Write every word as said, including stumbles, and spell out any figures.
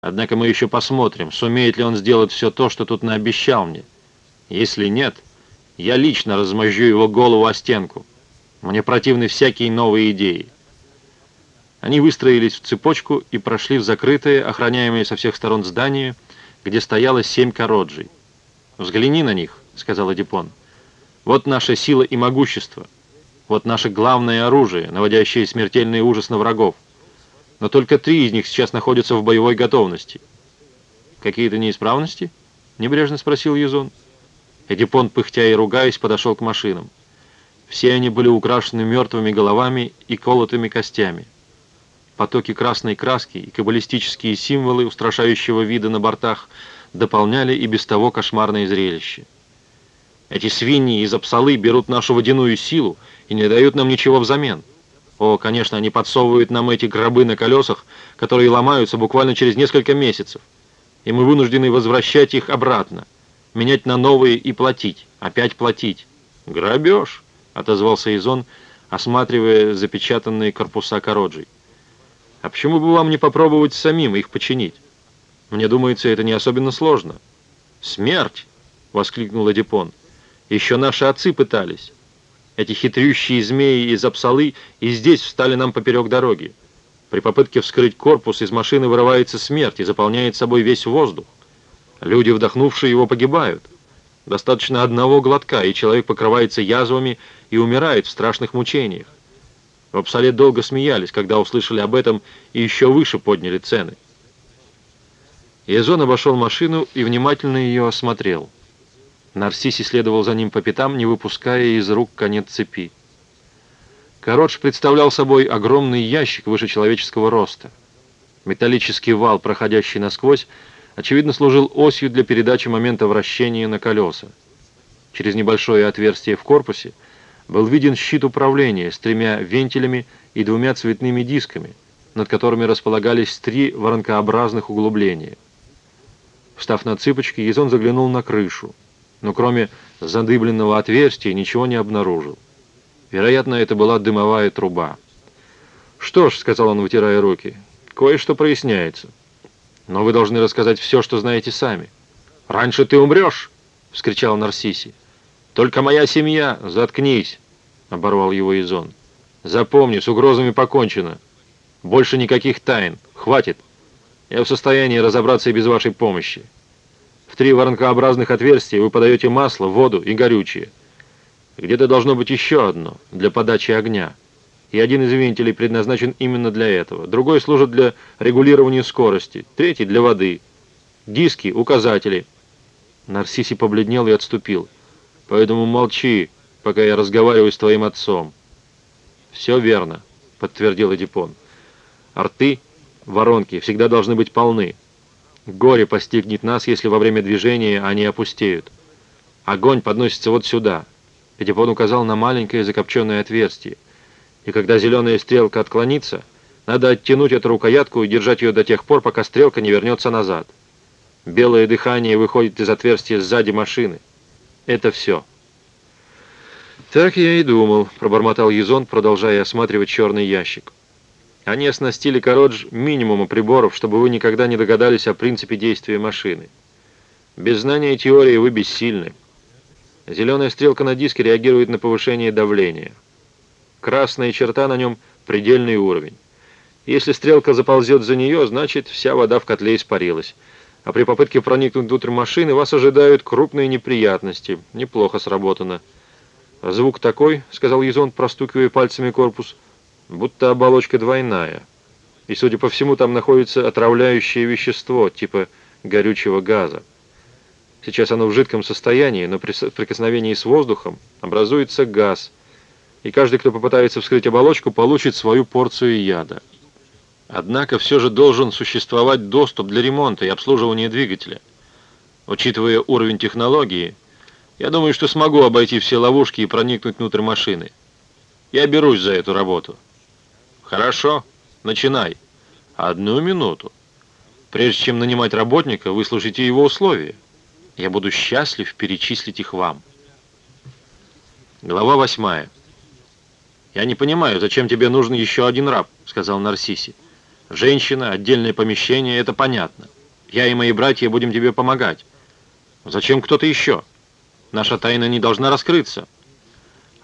Однако мы еще посмотрим, сумеет ли он сделать все то, что тут наобещал мне. Если нет, я лично размозжу его голову о стенку. Мне противны всякие новые идеи». Они выстроились в цепочку и прошли в закрытое, охраняемое со всех сторон здание, где стояло семь короджей. «Взгляни на них», — сказал Эдипон. «Вот наша сила и могущество. Вот наше главное оружие, наводящее смертельный ужас на врагов. Но только три из них сейчас находятся в боевой готовности». «Какие-то неисправности?» — небрежно спросил Язон. Эдипон, пыхтя и ругаясь, подошел к машинам. Все они были украшены мертвыми головами и колотыми костями. Потоки красной краски и каббалистические символы устрашающего вида на бортах дополняли и без того кошмарное зрелище. «Эти свиньи из Апсалы берут нашу водяную силу и не дают нам ничего взамен. О, конечно, они подсовывают нам эти гробы на колесах, которые ломаются буквально через несколько месяцев, и мы вынуждены возвращать их обратно, менять на новые и платить, опять платить». «Грабеж», — отозвался Изон, осматривая запечатанные корпуса короджей. «А почему бы вам не попробовать самим их починить? Мне думается, это не особенно сложно». «Смерть!» — воскликнул Эдипон. «Еще наши отцы пытались. Эти хитрющие змеи из Апсалы и здесь встали нам поперек дороги. При попытке вскрыть корпус из машины вырывается смерть и заполняет собой весь воздух. Люди, вдохнувшие его, погибают. Достаточно одного глотка, и человек покрывается язвами и умирает в страшных мучениях. В Апсале долго смеялись, когда услышали об этом, и еще выше подняли цены». Язон обошел машину и внимательно ее осмотрел. Нарсиси следовал за ним по пятам, не выпуская из рук конец цепи. Кородж представлял собой огромный ящик выше человеческого роста. Металлический вал, проходящий насквозь, очевидно, служил осью для передачи момента вращения на колеса. Через небольшое отверстие в корпусе был виден щит управления с тремя вентилями и двумя цветными дисками, над которыми располагались три воронкообразных углубления. Встав на цыпочки, Язон заглянул на крышу, но кроме задыбленного отверстия ничего не обнаружил. Вероятно, это была дымовая труба. «Что ж», — сказал он, вытирая руки, — «кое-что проясняется. Но вы должны рассказать все, что знаете сами». «Раньше ты умрешь!» — вскричал Нарсиси. «Только моя семья...» «Заткнись!» — оборвал его Язон. «Запомни, с угрозами покончено. Больше никаких тайн. Хватит. Я в состоянии разобраться и без вашей помощи. В три воронкообразных отверстия вы подаете масло, воду и горючее. Где-то должно быть еще одно для подачи огня. И один из вентилей предназначен именно для этого. Другой служит для регулирования скорости. Третий для воды. Диски, указатели». Нарсиси побледнел и отступил. «Поэтому молчи, пока я разговариваю с твоим отцом». «Все верно», — подтвердил Эдипон. «Рты, воронки, всегда должны быть полны. Горе постигнет нас, если во время движения они опустеют. Огонь подносится вот сюда». Эдипон указал на маленькое закопченное отверстие. «И когда зеленая стрелка отклонится, надо оттянуть эту рукоятку и держать ее до тех пор, пока стрелка не вернется назад. Белое дыхание выходит из отверстия сзади машины. Это все». «Так я и думал», — пробормотал Язон, продолжая осматривать черный ящик. «Они оснастили Кородж минимума приборов, чтобы вы никогда не догадались о принципе действия машины. Без знания теории вы бессильны. Зеленая стрелка на диске реагирует на повышение давления. Красная черта на нем — предельный уровень. Если стрелка заползет за нее, значит, вся вода в котле испарилась. А при попытке проникнуть внутрь машины вас ожидают крупные неприятности. Неплохо сработано». «Звук такой», — сказал Язон, простукивая пальцами корпус, — «будто оболочка двойная. И, судя по всему, там находится отравляющее вещество, типа горючего газа. Сейчас оно в жидком состоянии, но при прикосновении с воздухом образуется газ, и каждый, кто попытается вскрыть оболочку, получит свою порцию яда. Однако все же должен существовать доступ для ремонта и обслуживания двигателя. Учитывая уровень технологии, я думаю, что смогу обойти все ловушки и проникнуть внутрь машины. Я берусь за эту работу». «Хорошо, начинай». «Одну минуту. Прежде чем нанимать работника, выслушайте его условия. Я буду счастлив перечислить их вам». Глава восьмая. «Я не понимаю, зачем тебе нужен еще один раб», — сказал Нарсиси. Женщина, отдельное помещение — это понятно. Я и мои братья будем тебе помогать. Зачем кто-то еще? Наша тайна не должна раскрыться.